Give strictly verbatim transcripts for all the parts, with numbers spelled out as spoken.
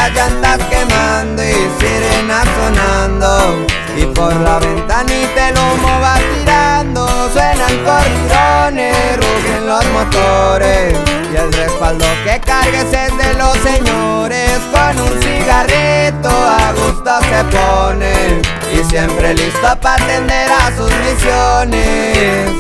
las llantas quemando y sirenas sonando, y por la ventanita el humo va tirando. Suenan corridones, rugen los motores, y el respaldo que cargues es de los señores. Con un cigarrito a gusto se pone, y siempre listo para atender a sus misiones.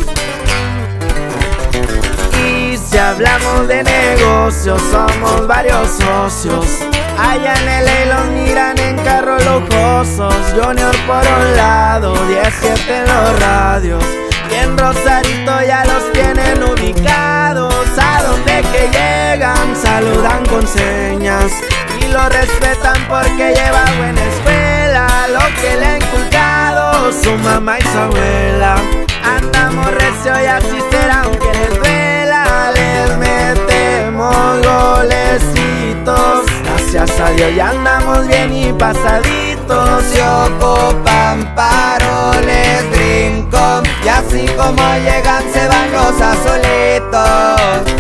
Y si hablamos de negocios, somos varios socios. Allá en el A los miran en carros lujosos. Junior por un lado, diecisiete en los radios, y en Rosarito ya los tienen ubicados. A donde que llegan saludan con señas, y lo respetan porque lleva buena escuela. Lo que le ha inculcado su mamá y su abuela. Andamos recio y así será aunque les duela. Les metemos golecitos, gracias a Dios ya andamos bien y pasaditos. Si ocupan paroles brinco, y así como llegan se van los azolitos.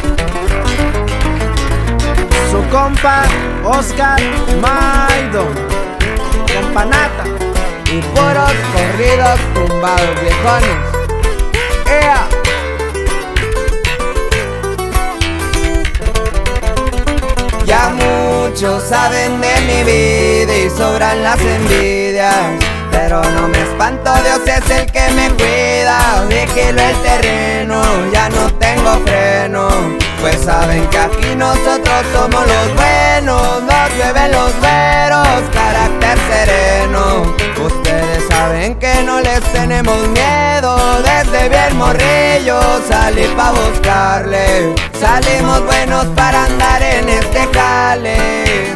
Su compa Oscar Maido, compa Nata, y puros corridos tumbados viejones. ¡Ea! Ya muchos saben de mi vida y sobran las envidias, pero no me espanto, Dios es el que me cuida. Vigilo el terreno, ya no tengo freno, pues saben que aquí nosotros somos los buenos. Nos llueven los güeros, carácter sereno. Ustedes saben que no les tenemos miedo, desde bien morrillo salí pa' buscarle. Salimos buenos para andar en este jale.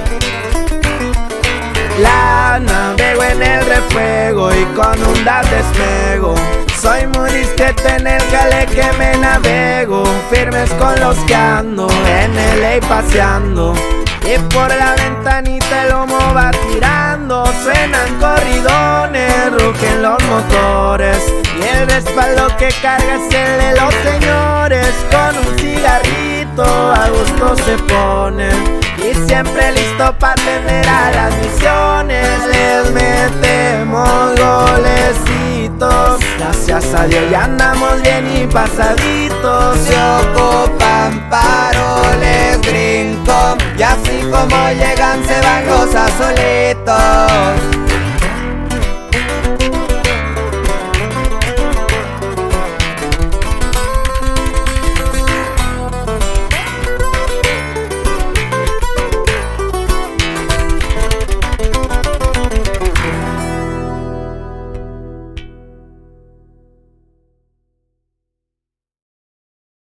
La navego en el refuego y con un das despego. Soy muy discreto en el jale que me navego, firmes con los que ando en el A paseando, y por la ventanita el humo va tirando. Suenan corridones, rugen los motores, y el respaldo que carga es el de los señores. Con un cigarrito a gusto se pone, y siempre listo para atender a las misiones. Les metemos golecitos, gracias a Dios ya andamos bien y pasaditos. Si ocupan paroles brinco, y así como llegan se van los azolitos.